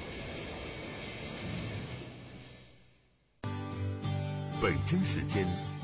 北京时间